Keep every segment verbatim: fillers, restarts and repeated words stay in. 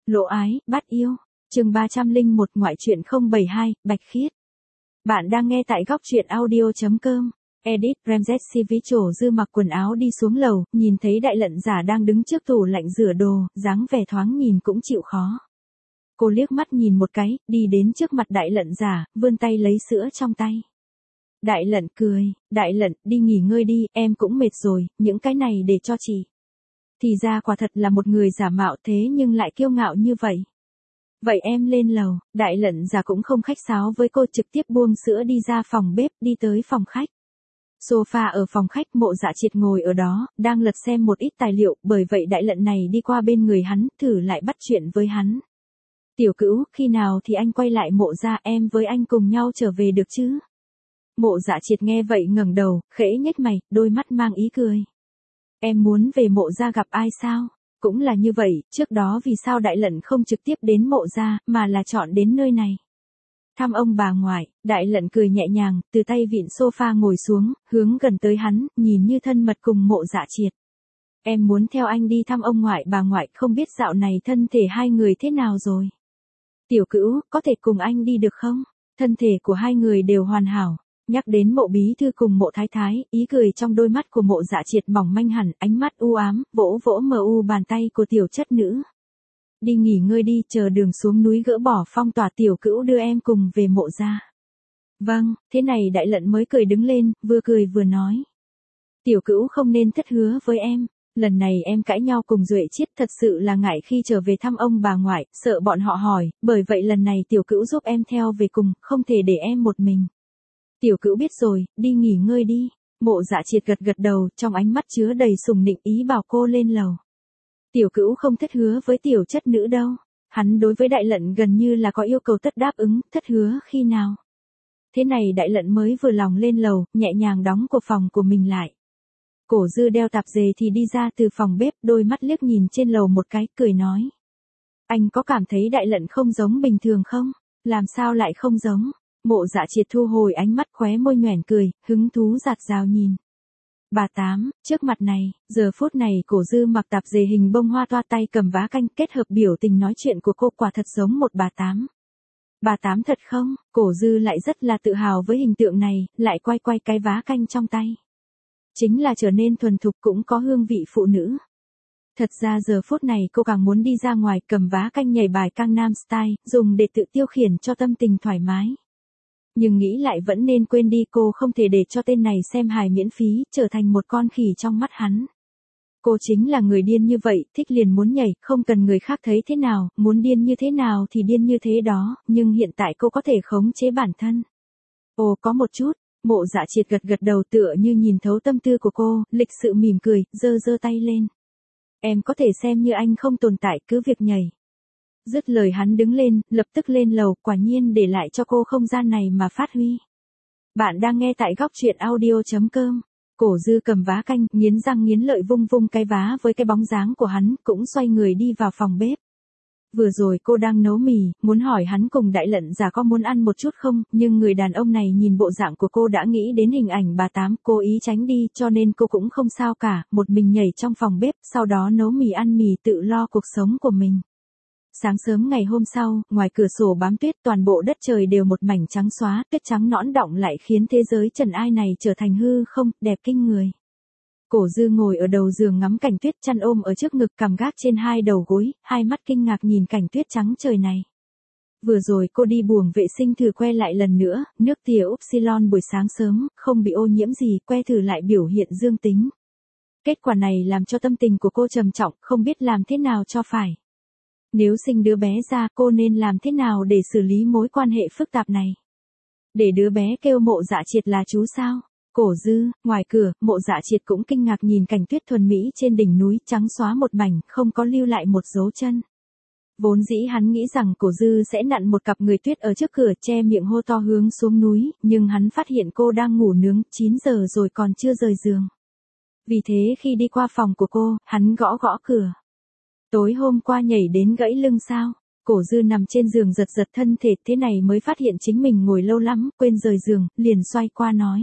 Lộ ái, bắt yêu. Chương ba trăm lẻ một ngoại truyện không bảy hai, Bạch Khiết. Bạn đang nghe tại góc truyện audio.com. Edit Ramsey Trổ Dư mặc quần áo đi xuống lầu, nhìn thấy đại lận giả đang đứng trước tủ lạnh rửa đồ, dáng vẻ thoáng nhìn cũng chịu khó. Cô liếc mắt nhìn một cái, đi đến trước mặt đại lận giả, vươn tay lấy sữa trong tay. Đại lận cười, đại lận, đi nghỉ ngơi đi, em cũng mệt rồi, những cái này để cho chị. Thì ra quả thật là một người giả mạo thế nhưng lại kiêu ngạo như vậy. Vậy em lên lầu, đại lận giả cũng không khách sáo với cô, trực tiếp buông sữa đi ra phòng bếp, đi tới phòng khách. Sofa ở phòng khách, Mộ Dạ Triệt ngồi ở đó, đang lật xem một ít tài liệu, bởi vậy đại lận này đi qua bên người hắn, thử lại bắt chuyện với hắn. Tiểu Cữu, khi nào thì anh quay lại Mộ gia, em với anh cùng nhau trở về được chứ? Mộ Dạ Triệt nghe vậy ngẩng đầu, khẽ nhếch mày, đôi mắt mang ý cười. Em muốn về Mộ gia gặp ai sao? Cũng là như vậy, trước đó vì sao đại lận không trực tiếp đến Mộ gia, mà là chọn đến nơi này? Thăm ông bà ngoại, đại lận cười nhẹ nhàng, từ tay vịn sofa ngồi xuống, hướng gần tới hắn, nhìn như thân mật cùng Mộ Dạ Triệt. Em muốn theo anh đi thăm ông ngoại bà ngoại, không biết dạo này thân thể hai người thế nào rồi? Tiểu Cữu, có thể cùng anh đi được không? Thân thể của hai người đều hoàn hảo. Nhắc đến Mộ bí thư cùng Mộ thái thái, ý cười trong đôi mắt của Mộ Dạ Triệt mỏng manh hẳn, ánh mắt u ám, vỗ vỗ mờ u bàn tay của tiểu chất nữ. Đi nghỉ ngơi đi, chờ đường xuống núi gỡ bỏ phong tỏa, Tiểu Cữu đưa em cùng về Mộ gia. Vâng, thế này đại lận mới cười đứng lên, vừa cười vừa nói. Tiểu Cữu không nên thất hứa với em. Lần này em cãi nhau cùng Duệ Chiết, thật sự là ngại khi trở về thăm ông bà ngoại, sợ bọn họ hỏi, bởi vậy lần này Tiểu Cữu giúp em theo về cùng, không thể để em một mình. Tiểu Cữu biết rồi, đi nghỉ ngơi đi. Mộ Dạ Triệt gật gật đầu, trong ánh mắt chứa đầy sùng nịnh, ý bảo cô lên lầu. Tiểu Cữu không thất hứa với tiểu chất nữ đâu. Hắn đối với đại lận gần như là có yêu cầu tất đáp ứng, thất hứa khi nào? Thế này đại lận mới vừa lòng lên lầu, nhẹ nhàng đóng cửa phòng của mình lại. Cổ Dư đeo tạp dề thì đi ra từ phòng bếp, đôi mắt liếc nhìn trên lầu một cái, cười nói. Anh có cảm thấy đại lận không giống bình thường không? Làm sao lại không giống? Mộ Dạ Triệt thu hồi ánh mắt, khóe môi nhoẻn cười, hứng thú giạt rào nhìn. Bà Tám, trước mặt này, giờ phút này Cổ Dư mặc tạp dề hình bông hoa, toa tay cầm vá canh, kết hợp biểu tình nói chuyện của cô quả thật giống một bà Tám. Bà Tám thật không? Cổ Dư lại rất là tự hào với hình tượng này, lại quay quay cái vá canh trong tay. Chính là trở nên thuần thục, cũng có hương vị phụ nữ. Thật ra giờ phút này cô càng muốn đi ra ngoài cầm vá canh nhảy bài Gangnam Style, dùng để tự tiêu khiển cho tâm tình thoải mái. Nhưng nghĩ lại vẫn nên quên đi, cô không thể để cho tên này xem hài miễn phí, trở thành một con khỉ trong mắt hắn. Cô chính là người điên như vậy, thích liền muốn nhảy, không cần người khác thấy thế nào, muốn điên như thế nào thì điên như thế đó, nhưng hiện tại cô có thể khống chế bản thân. Ồ, có một chút. Mộ Dạ Triệt gật gật đầu, tựa như nhìn thấu tâm tư của cô, lịch sự mỉm cười, giơ giơ tay lên. Em có thể xem như anh không tồn tại, cứ việc nhảy. Dứt lời hắn đứng lên, lập tức lên lầu, quả nhiên để lại cho cô không gian này mà phát huy. Bạn đang nghe tại góc truyện audio.com. Cổ Dư cầm vá canh, nghiến răng nghiến lợi vung vung cái vá với cái bóng dáng của hắn, cũng xoay người đi vào phòng bếp. Vừa rồi cô đang nấu mì, muốn hỏi hắn cùng đại lận giả có muốn ăn một chút không, nhưng người đàn ông này nhìn bộ dạng của cô đã nghĩ đến hình ảnh bà Tám, cố ý tránh đi, cho nên cô cũng không sao cả, một mình nhảy trong phòng bếp, sau đó nấu mì ăn mì, tự lo cuộc sống của mình. Sáng sớm ngày hôm sau, ngoài cửa sổ bám tuyết, toàn bộ đất trời đều một mảnh trắng xóa, tuyết trắng nõn đọng lại khiến thế giới trần ai này trở thành hư không, đẹp kinh người. Cổ Dư ngồi ở đầu giường ngắm cảnh tuyết, chăn ôm ở trước ngực, cằm gác trên hai đầu gối, hai mắt kinh ngạc nhìn cảnh tuyết trắng trời này. Vừa rồi cô đi buồng vệ sinh thử que lại lần nữa, nước tia Upsilon buổi sáng sớm, không bị ô nhiễm gì, que thử lại biểu hiện dương tính. Kết quả này làm cho tâm tình của cô trầm trọng, không biết làm thế nào cho phải. Nếu sinh đứa bé ra, cô nên làm thế nào để xử lý mối quan hệ phức tạp này? Để đứa bé kêu Mộ Dạ Triệt là chú sao? Cổ Dư, ngoài cửa, Mộ Dạ Triệt cũng kinh ngạc nhìn cảnh tuyết thuần mỹ trên đỉnh núi, trắng xóa một mảnh, không có lưu lại một dấu chân. Vốn dĩ hắn nghĩ rằng Cổ Dư sẽ nặn một cặp người tuyết ở trước cửa, che miệng hô to hướng xuống núi, nhưng hắn phát hiện cô đang ngủ nướng, chín giờ rồi còn chưa rời giường. Vì thế khi đi qua phòng của cô, hắn gõ gõ cửa. Tối hôm qua nhảy đến gãy lưng sao? Cổ Dư nằm trên giường giật giật thân thể, thế này mới phát hiện chính mình ngồi lâu lắm, quên rời giường, liền xoay qua nói.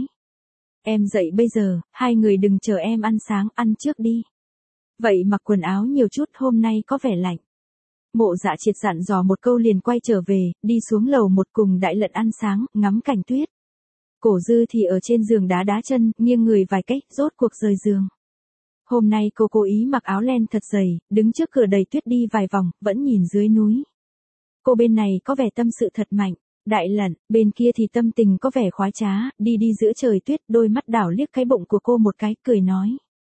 Em dậy bây giờ, hai người đừng chờ em ăn sáng, ăn trước đi. Vậy mặc quần áo nhiều chút, hôm nay có vẻ lạnh. Mộ Dạ Triệt dặn dò một câu liền quay trở về, đi xuống lầu một cùng Đại Lận ăn sáng, ngắm cảnh tuyết. Cổ Dư thì ở trên giường đá đá chân, nghiêng người vài cách, rốt cuộc rời giường. Hôm nay cô cố ý mặc áo len thật dày, đứng trước cửa đầy tuyết đi vài vòng, vẫn nhìn dưới núi. Cô bên này có vẻ tâm sự thật mạnh, Đại Lận, bên kia thì tâm tình có vẻ khoái trá, đi đi giữa trời tuyết, đôi mắt đảo liếc cái bụng của cô một cái, cười nói.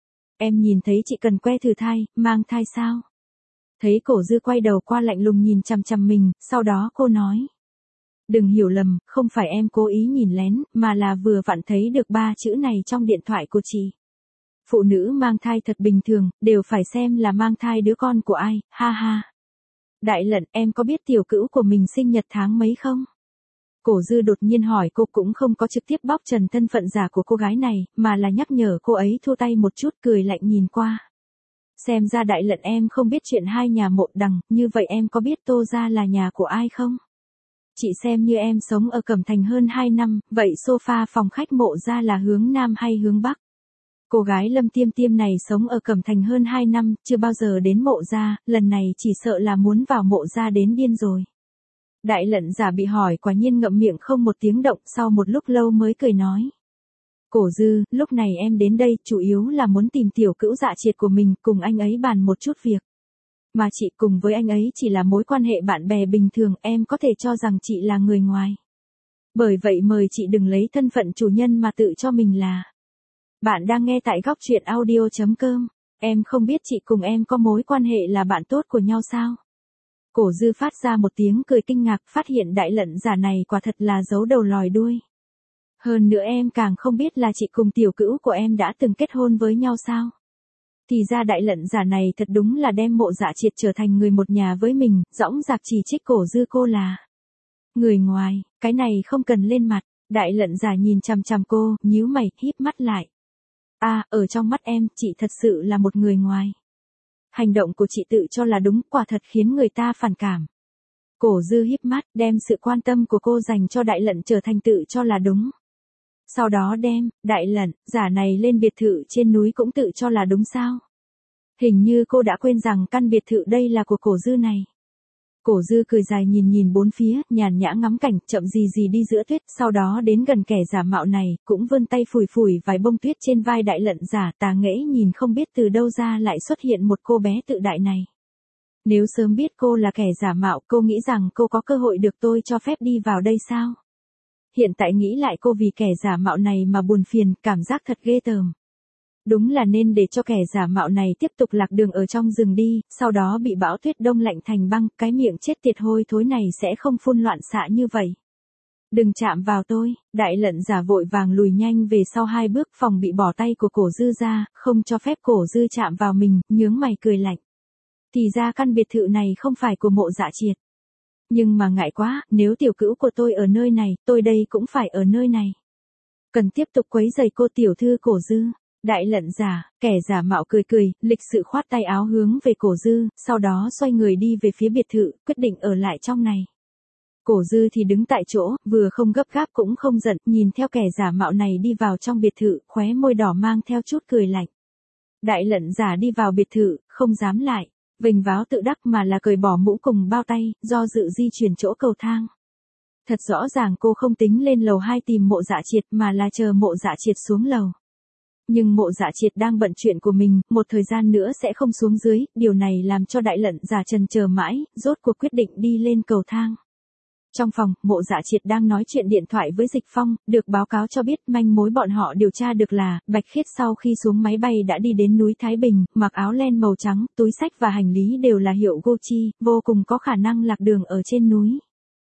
Em nhìn thấy chị cần que thử thai, mang thai sao? Thấy Cổ Dư quay đầu qua lạnh lùng nhìn chằm chằm mình, sau đó cô nói. Đừng hiểu lầm, không phải em cố ý nhìn lén, mà là vừa vặn thấy được ba chữ này trong điện thoại của chị. Phụ nữ mang thai thật bình thường, đều phải xem là mang thai đứa con của ai, ha ha. Đại Lận, em có biết tiểu cữu của mình sinh nhật tháng mấy không? Cổ Dư đột nhiên hỏi cô, cũng không có trực tiếp bóc trần thân phận giả của cô gái này, mà là nhắc nhở cô ấy thu tay một chút, cười lạnh nhìn qua. Xem ra Đại Lận em không biết chuyện hai nhà Mộ Đằng, như vậy em có biết Tô gia là nhà của ai không? Chị xem như em sống ở Cẩm Thành hơn hai năm, vậy sofa phòng khách Mộ gia là hướng Nam hay hướng Bắc? Cô gái Lâm Tiêm Tiêm này sống ở Cẩm Thành hơn hai năm, chưa bao giờ đến Mộ gia, lần này chỉ sợ là muốn vào Mộ gia đến điên rồi. Đại Lận giả bị hỏi quả nhiên ngậm miệng không một tiếng động, sau một lúc lâu mới cười nói. Cổ Dư, lúc này em đến đây chủ yếu là muốn tìm tiểu cữu Dạ Triệt của mình, cùng anh ấy bàn một chút việc. Mà chị cùng với anh ấy chỉ là mối quan hệ bạn bè bình thường, em có thể cho rằng chị là người ngoài. Bởi vậy mời chị đừng lấy thân phận chủ nhân mà tự cho mình là. Bạn đang nghe tại góc truyện audio chấm com. Em không biết chị cùng em có mối quan hệ là bạn tốt của nhau sao? Cổ Dư phát ra một tiếng cười kinh ngạc, phát hiện Đại Lận giả này quả thật là giấu đầu lòi đuôi. Hơn nữa em càng không biết là chị cùng tiểu cữu của em đã từng kết hôn với nhau sao? Thì ra Đại Lận giả này thật đúng là đem Mộ Dạ Triệt trở thành người một nhà với mình, dõng dạc chỉ trích Cổ Dư cô là người ngoài, cái này không cần lên mặt. Đại Lận giả nhìn chằm chằm cô, nhíu mày, híp mắt lại. À, ở trong mắt em, chị thật sự là một người ngoài. Hành động của chị tự cho là đúng, quả thật khiến người ta phản cảm. Cổ Dư híp mắt, đem sự quan tâm của cô dành cho Đại Lận trở thành tự cho là đúng. Sau đó đem, Đại Lận, giả này lên biệt thự trên núi cũng tự cho là đúng sao? Hình như cô đã quên rằng căn biệt thự đây là của Cổ Dư này. Cổ Dư cười dài nhìn nhìn bốn phía, nhàn nhã ngắm cảnh, chậm gì gì đi giữa tuyết, sau đó đến gần kẻ giả mạo này, cũng vươn tay phủi phủi vài bông tuyết trên vai Đại Lận giả, tà nghễ nhìn không biết từ đâu ra lại xuất hiện một cô bé tự đại này. Nếu sớm biết cô là kẻ giả mạo, cô nghĩ rằng cô có cơ hội được tôi cho phép đi vào đây sao? Hiện tại nghĩ lại cô vì kẻ giả mạo này mà buồn phiền, cảm giác thật ghê tởm. Đúng là nên để cho kẻ giả mạo này tiếp tục lạc đường ở trong rừng đi, sau đó bị bão tuyết đông lạnh thành băng, cái miệng chết tiệt hôi thối này sẽ không phun loạn xạ như vậy. Đừng chạm vào tôi, Đại Lận giả vội vàng lùi nhanh về sau hai bước, phòng bị bỏ tay của Cổ Dư ra, không cho phép Cổ Dư chạm vào mình, nhướng mày cười lạnh. Thì ra căn biệt thự này không phải của Mộ Dạ Triệt. Nhưng mà ngại quá, nếu tiểu cữu của tôi ở nơi này, tôi đây cũng phải ở nơi này. Cần tiếp tục quấy rầy cô tiểu thư Cổ Dư. Đại Lận giả, kẻ giả mạo cười cười, lịch sự khoát tay áo hướng về Cổ Dư, sau đó xoay người đi về phía biệt thự, quyết định ở lại trong này. Cổ Dư thì đứng tại chỗ, vừa không gấp gáp cũng không giận, nhìn theo kẻ giả mạo này đi vào trong biệt thự, khóe môi đỏ mang theo chút cười lạnh. Đại Lận giả đi vào biệt thự, không dám lại vênh váo tự đắc mà là cởi bỏ mũ cùng bao tay, do dự di chuyển chỗ cầu thang. Thật rõ ràng cô không tính lên lầu hai tìm Mộ Dạ Triệt mà là chờ Mộ Dạ Triệt xuống lầu. Nhưng Mộ Dạ Triệt đang bận chuyện của mình, một thời gian nữa sẽ không xuống dưới, điều này làm cho Đại Lận giả trần chờ mãi, rốt cuộc quyết định đi lên cầu thang. Trong phòng, Mộ Dạ Triệt đang nói chuyện điện thoại với Dịch Phong, được báo cáo cho biết manh mối bọn họ điều tra được là, Bạch Khiết sau khi xuống máy bay đã đi đến núi Thái Bình, mặc áo len màu trắng, túi xách và hành lý đều là hiệu Gucci, vô cùng có khả năng lạc đường ở trên núi.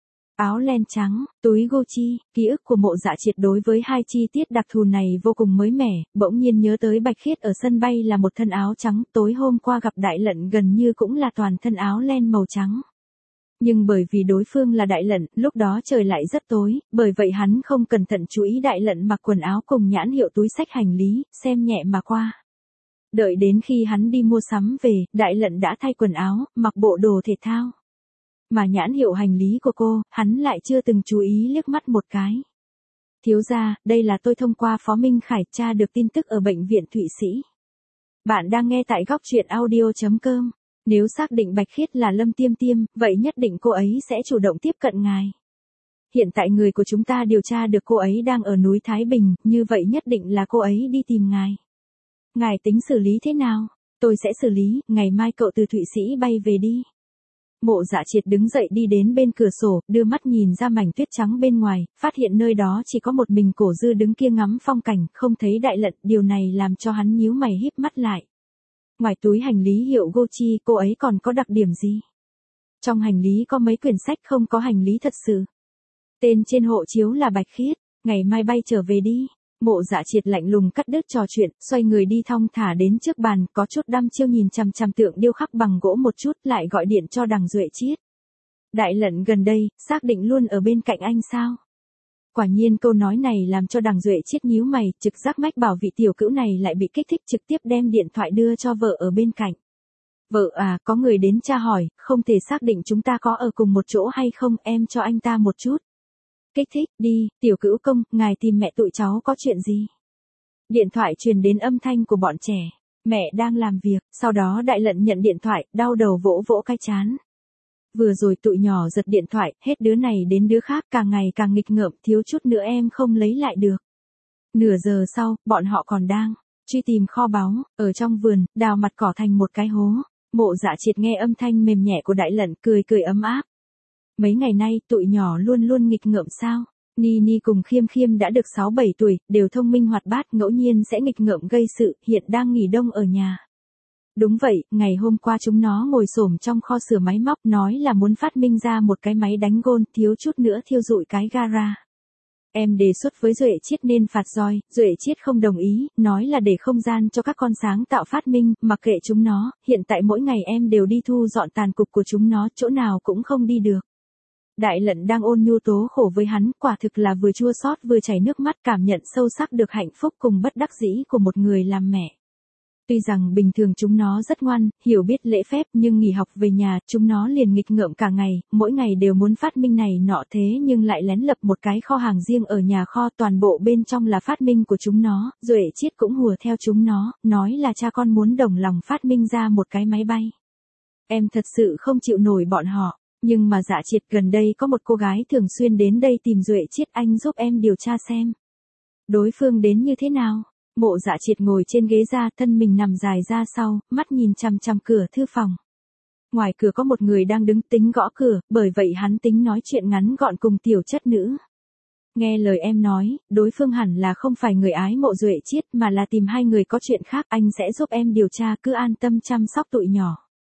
Áo len trắng, túi Gucci, ký ức của Mộ Dạ Triệt đối với hai chi tiết đặc thù này vô cùng mới mẻ, bỗng nhiên nhớ tới Bạch Khiết ở sân bay là một thân áo trắng, tối hôm qua gặp Đại Lận gần như cũng là toàn thân áo len màu trắng. Nhưng bởi vì đối phương là Đại Lận, lúc đó trời lại rất tối, bởi vậy hắn không cẩn thận chú ý Đại Lận mặc quần áo cùng nhãn hiệu túi xách hành lý, xem nhẹ mà qua. Đợi đến khi hắn đi mua sắm về, Đại Lận đã thay quần áo, mặc bộ đồ thể thao. Mà nhãn hiệu hành lý của cô, hắn lại chưa từng chú ý liếc mắt một cái. Thiếu gia, đây là tôi thông qua Phó Minh Khải tra được tin tức ở bệnh viện Thụy Sĩ. Bạn đang nghe tại góc truyện audio chấm com. Nếu xác định Bạch Khiết là Lâm Tiêm Tiêm, vậy nhất định cô ấy sẽ chủ động tiếp cận ngài. Hiện tại người của chúng ta điều tra được cô ấy đang ở núi Thái Bình, như vậy nhất định là cô ấy đi tìm ngài. Ngài tính xử lý thế nào? Tôi sẽ xử lý, ngày mai cậu từ Thụy Sĩ bay về đi. Mộ Dạ Triệt đứng dậy đi đến bên cửa sổ, đưa mắt nhìn ra mảnh tuyết trắng bên ngoài, phát hiện nơi đó chỉ có một mình Cổ Dư đứng kia ngắm phong cảnh, không thấy Đại Lận, điều này làm cho hắn nhíu mày híp mắt lại. Ngoài túi hành lý hiệu Gucci, cô ấy còn có đặc điểm gì? Trong hành lý có mấy quyển sách, không có hành lý thật sự. Tên trên hộ chiếu là Bạch Khiết, ngày mai bay trở về đi. Mộ Dạ Triệt lạnh lùng cắt đứt trò chuyện, xoay người đi thong thả đến trước bàn, có chút đăm chiêu nhìn chằm chằm tượng điêu khắc bằng gỗ một chút, lại gọi điện cho Đằng Duệ Chiết. Đại Lận gần đây, xác định luôn ở bên cạnh anh sao? Quả nhiên câu nói này làm cho Đằng Duệ Chiết nhíu mày, trực giác mách bảo vị tiểu cữu này lại bị kích thích, trực tiếp đem điện thoại đưa cho vợ ở bên cạnh. Vợ à, có người đến tra hỏi, không thể xác định chúng ta có ở cùng một chỗ hay không, em cho anh ta một chút kích thích, đi, tiểu cữu công, ngài tìm mẹ tụi cháu có chuyện gì? Điện thoại truyền đến âm thanh của bọn trẻ, mẹ đang làm việc, sau đó Đại Lận nhận điện thoại, đau đầu vỗ vỗ cái chán. Vừa rồi tụi nhỏ giật điện thoại, hết đứa này đến đứa khác, càng ngày càng nghịch ngợm, thiếu chút nữa em không lấy lại được. Nửa giờ sau, bọn họ còn đang truy tìm kho báu, ở trong vườn, đào mặt cỏ thành một cái hố. Mộ Dạ Triệt nghe âm thanh mềm nhẹ của Đại Lận, cười cười ấm áp. Mấy ngày nay, tụi nhỏ luôn luôn nghịch ngợm sao? Ni Ni cùng Khiêm Khiêm đã được sáu bảy tuổi, đều thông minh hoạt bát, ngẫu nhiên sẽ nghịch ngợm gây sự, hiện đang nghỉ đông ở nhà. Đúng vậy, ngày hôm qua chúng nó ngồi xổm trong kho sửa máy móc, nói là muốn phát minh ra một cái máy đánh gôn, thiếu chút nữa thiêu rụi cái gara. Em đề xuất với Duệ Chiết nên phạt roi, Duệ Chiết không đồng ý, nói là để không gian cho các con sáng tạo phát minh, mặc kệ chúng nó, hiện tại mỗi ngày em đều đi thu dọn tàn cục của chúng nó, chỗ nào cũng không đi được. Đại Lận đang ôn nhu tố khổ với hắn, quả thực là vừa chua xót vừa chảy nước mắt, cảm nhận sâu sắc được hạnh phúc cùng bất đắc dĩ của một người làm mẹ. Tuy rằng bình thường chúng nó rất ngoan, hiểu biết lễ phép, nhưng nghỉ học về nhà, chúng nó liền nghịch ngợm cả ngày, mỗi ngày đều muốn phát minh này nọ, thế nhưng lại lén lập một cái kho hàng riêng ở nhà kho, toàn bộ bên trong là phát minh của chúng nó. Duệ Chiết cũng hùa theo chúng nó, nói là cha con muốn đồng lòng phát minh ra một cái máy bay. Em thật sự không chịu nổi bọn họ. Nhưng mà Dạ Triệt, gần đây có một cô gái thường xuyên đến đây tìm Duệ Chiết, anh giúp em điều tra xem. Đối phương đến như thế nào? Mộ Dạ Triệt ngồi trên ghế ra, thân mình nằm dài ra sau, mắt nhìn chằm chằm cửa thư phòng. Ngoài cửa có một người đang đứng tính gõ cửa, bởi vậy hắn tính nói chuyện ngắn gọn cùng tiểu chất nữ. Nghe lời em nói, đối phương hẳn là không phải người ái mộ Duệ Chiết mà là tìm hai người có chuyện khác, anh sẽ giúp em điều tra, cứ an tâm chăm sóc tụi nhỏ.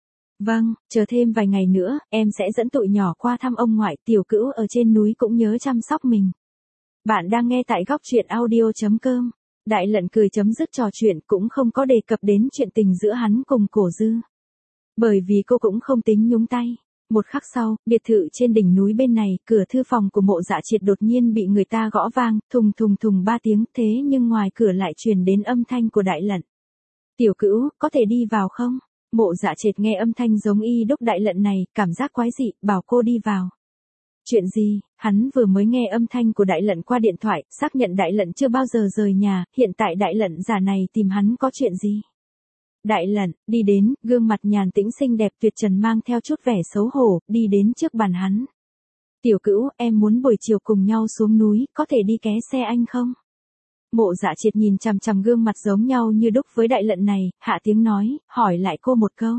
Vâng, chờ thêm vài ngày nữa, em sẽ dẫn tụi nhỏ qua thăm ông ngoại, tiểu cữu ở trên núi cũng nhớ chăm sóc mình. Bạn đang nghe tại góc truyện audio chấm com. Đại Lận cười chấm dứt trò chuyện, cũng không có đề cập đến chuyện tình giữa hắn cùng Cổ Dư. Bởi vì cô cũng không tính nhúng tay. Một khắc sau, biệt thự trên đỉnh núi bên này, cửa thư phòng của Mộ Dạ Triệt đột nhiên bị người ta gõ vang, thùng thùng thùng ba tiếng, thế nhưng ngoài cửa lại truyền đến âm thanh của Đại Lận. Tiểu cữu, có thể đi vào không? Mộ Dạ Triệt nghe âm thanh giống y đúc Đại Lận này, cảm giác quái dị, bảo cô đi vào. Chuyện gì? Hắn vừa mới nghe âm thanh của Đại Lận qua điện thoại, xác nhận Đại Lận chưa bao giờ rời nhà, hiện tại Đại Lận giả này tìm hắn có chuyện gì? Đại Lận, đi đến, gương mặt nhàn tĩnh xinh đẹp tuyệt trần mang theo chút vẻ xấu hổ, đi đến trước bàn hắn. Tiểu cữu, em muốn buổi chiều cùng nhau xuống núi, có thể đi ké xe anh không? Mộ Dạ Triệt nhìn chằm chằm gương mặt giống nhau như đúc với Đại Lận này, hạ tiếng nói, hỏi lại cô một câu.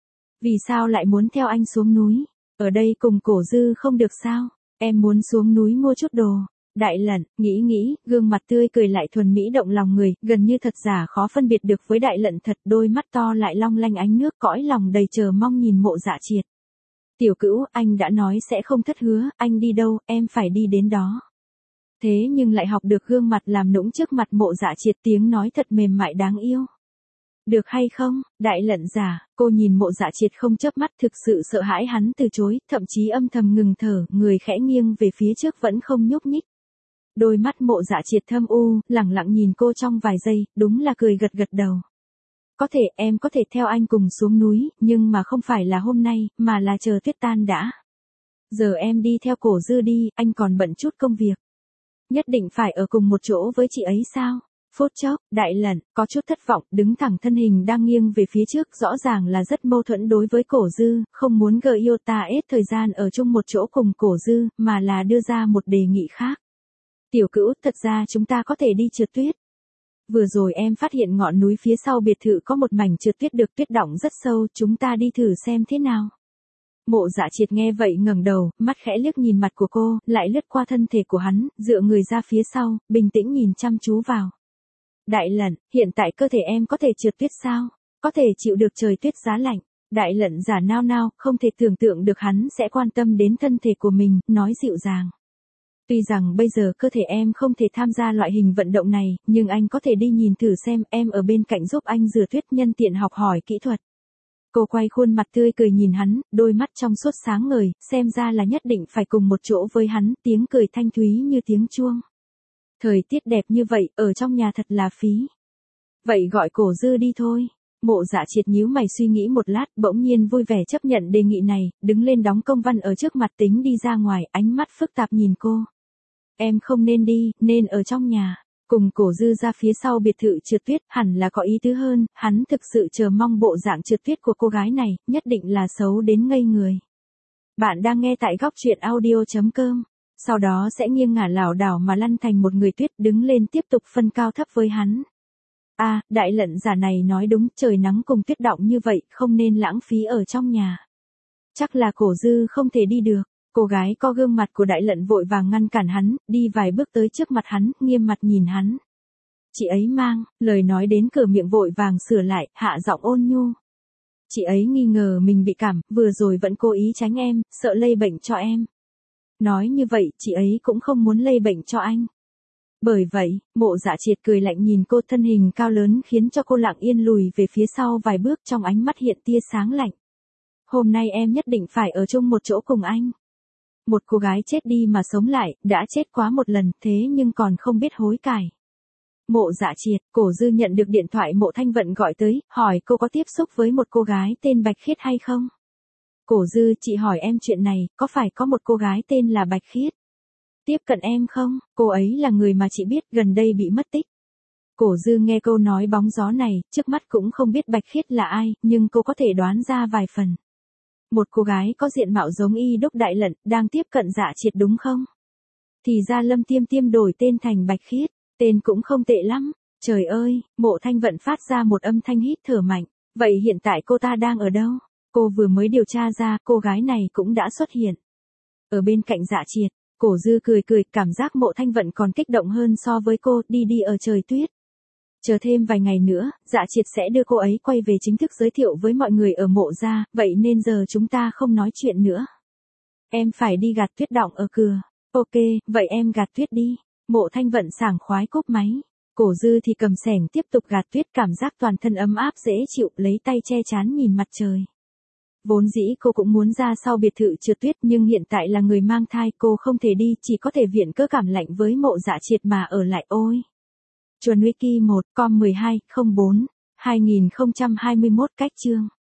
Vì sao lại muốn theo anh xuống núi? Ở đây cùng Cổ Dư không được sao? Em muốn xuống núi mua chút đồ. Đại Lận, nghĩ nghĩ, gương mặt tươi cười lại thuần mỹ động lòng người, gần như thật giả khó phân biệt được với Đại Lận thật, đôi mắt to lại long lanh ánh nước, cõi lòng đầy chờ mong nhìn Mộ Dạ Triệt. Tiểu cữu, anh đã nói sẽ không thất hứa, anh đi đâu, em phải đi đến đó. Thế nhưng lại học được gương mặt làm nũng trước mặt Mộ Dạ Triệt, tiếng nói thật mềm mại đáng yêu. Được hay không? Đại Lận giả, cô nhìn Mộ Dạ Triệt không chớp mắt, thực sự sợ hãi hắn từ chối, thậm chí âm thầm ngừng thở, người khẽ nghiêng về phía trước vẫn không nhúc nhích. Đôi mắt Mộ Dạ Triệt thâm u, lẳng lặng nhìn cô trong vài giây, đúng là cười gật gật đầu. Có thể, em có thể theo anh cùng xuống núi, nhưng mà không phải là hôm nay, mà là chờ tuyết tan đã. Giờ em đi theo Cổ Dư đi, anh còn bận chút công việc. Nhất định phải ở cùng một chỗ với chị ấy sao? Phút chốc, Đại Lận, có chút thất vọng, đứng thẳng thân hình đang nghiêng về phía trước, rõ ràng là rất mâu thuẫn đối với Cổ Dư, không muốn gợi yêu ta ít thời gian ở chung một chỗ cùng Cổ Dư, mà là đưa ra một đề nghị khác. Tiểu Cữu, thật ra chúng ta có thể đi trượt tuyết. Vừa rồi em phát hiện ngọn núi phía sau biệt thự có một mảnh trượt tuyết được tuyết đọng rất sâu, chúng ta đi thử xem thế nào. Mộ Dạ Triệt nghe vậy ngẩng đầu, mắt khẽ liếc nhìn mặt của cô, lại lướt qua thân thể của hắn, dựa người ra phía sau, bình tĩnh nhìn chăm chú vào. Đại Lận, hiện tại cơ thể em có thể trượt tuyết sao? Có thể chịu được trời tuyết giá lạnh. Đại Lận giả nao nao, không thể tưởng tượng được hắn sẽ quan tâm đến thân thể của mình, nói dịu dàng. Tuy rằng bây giờ cơ thể em không thể tham gia loại hình vận động này, nhưng anh có thể đi nhìn thử xem, em ở bên cạnh giúp anh rửa tuyết, nhân tiện học hỏi kỹ thuật. Cô quay khuôn mặt tươi cười nhìn hắn, đôi mắt trong suốt sáng ngời, xem ra là nhất định phải cùng một chỗ với hắn, tiếng cười thanh thúy như tiếng chuông. Thời tiết đẹp như vậy, ở trong nhà thật là phí. Vậy gọi Cổ Dư đi thôi. Mộ Dạ Triệt nhíu mày suy nghĩ một lát, bỗng nhiên vui vẻ chấp nhận đề nghị này, đứng lên đóng công văn ở trước mặt tính đi ra ngoài, ánh mắt phức tạp nhìn cô. Em không nên đi, nên ở trong nhà. Cùng Cổ Dư ra phía sau biệt thự trượt tuyết, hẳn là có ý tứ hơn, hắn thực sự chờ mong bộ dạng trượt tuyết của cô gái này, nhất định là xấu đến ngây người. Bạn đang nghe tại góc truyện audio chấm com. Sau đó sẽ nghiêng ngả lảo đảo mà lăn thành một người tuyết, đứng lên tiếp tục phân cao thấp với hắn. A, à, Đại Lận giả này nói đúng, trời nắng cùng tuyết đọng như vậy, không nên lãng phí ở trong nhà. Chắc là Cổ Dư không thể đi được. Cô gái có gương mặt của Đại Lận vội vàng ngăn cản hắn, đi vài bước tới trước mặt hắn, nghiêm mặt nhìn hắn. Chị ấy mang, lời nói đến cửa miệng vội vàng sửa lại, hạ giọng ôn nhu. Chị ấy nghi ngờ mình bị cảm, vừa rồi vẫn cố ý tránh em, sợ lây bệnh cho em. Nói như vậy, chị ấy cũng không muốn lây bệnh cho anh. Bởi vậy, Mộ Dạ Triệt cười lạnh nhìn cô, thân hình cao lớn khiến cho cô lặng yên lùi về phía sau vài bước, trong ánh mắt hiện tia sáng lạnh. Hôm nay em nhất định phải ở chung một chỗ cùng anh. Một cô gái chết đi mà sống lại, đã chết quá một lần, thế nhưng còn không biết hối cải. Mộ Dạ Triệt, Cổ Dư nhận được điện thoại Mộ Thanh Vận gọi tới, hỏi cô có tiếp xúc với một cô gái tên Bạch Khiết hay không? Cổ Dư, chị hỏi em chuyện này, có phải có một cô gái tên là Bạch Khiết tiếp cận em không? Cô ấy là người mà chị biết gần đây bị mất tích. Cổ Dư nghe câu nói bóng gió này, trước mắt cũng không biết Bạch Khiết là ai, nhưng cô có thể đoán ra vài phần. Một cô gái có diện mạo giống y đúc Đại Lận, đang tiếp cận Dạ Triệt đúng không? Thì ra Lâm Tiêm Tiêm đổi tên thành Bạch Khiết, tên cũng không tệ lắm. Trời ơi, Mộ Thanh Vận phát ra một âm thanh hít thở mạnh. Vậy hiện tại cô ta đang ở đâu? Cô vừa mới điều tra ra, cô gái này cũng đã xuất hiện. Ở bên cạnh Dạ Triệt, Cổ Dư cười cười, cảm giác Mộ Thanh Vận còn kích động hơn so với cô, đi đi ở trời tuyết. Chờ thêm vài ngày nữa, Dạ Triệt sẽ đưa cô ấy quay về chính thức giới thiệu với mọi người ở Mộ gia, vậy nên giờ chúng ta không nói chuyện nữa. Em phải đi gạt tuyết đọng ở cửa. Ok, vậy em gạt tuyết đi. Mộ Thanh Vận sảng khoái cúp máy. Cổ Dư thì cầm xẻng tiếp tục gạt tuyết, cảm giác toàn thân ấm áp dễ chịu, lấy tay che chán nhìn mặt trời. Vốn dĩ cô cũng muốn ra sau biệt thự trượt tuyết, nhưng hiện tại là người mang thai, cô không thể đi, chỉ có thể viện cớ cảm lạnh với Mộ Dạ Triệt mà ở lại. Ôi. Chuẩn Wiki một, com mười hai, không bốn, hai nghìn không trăm hai mươi mốt cách chương.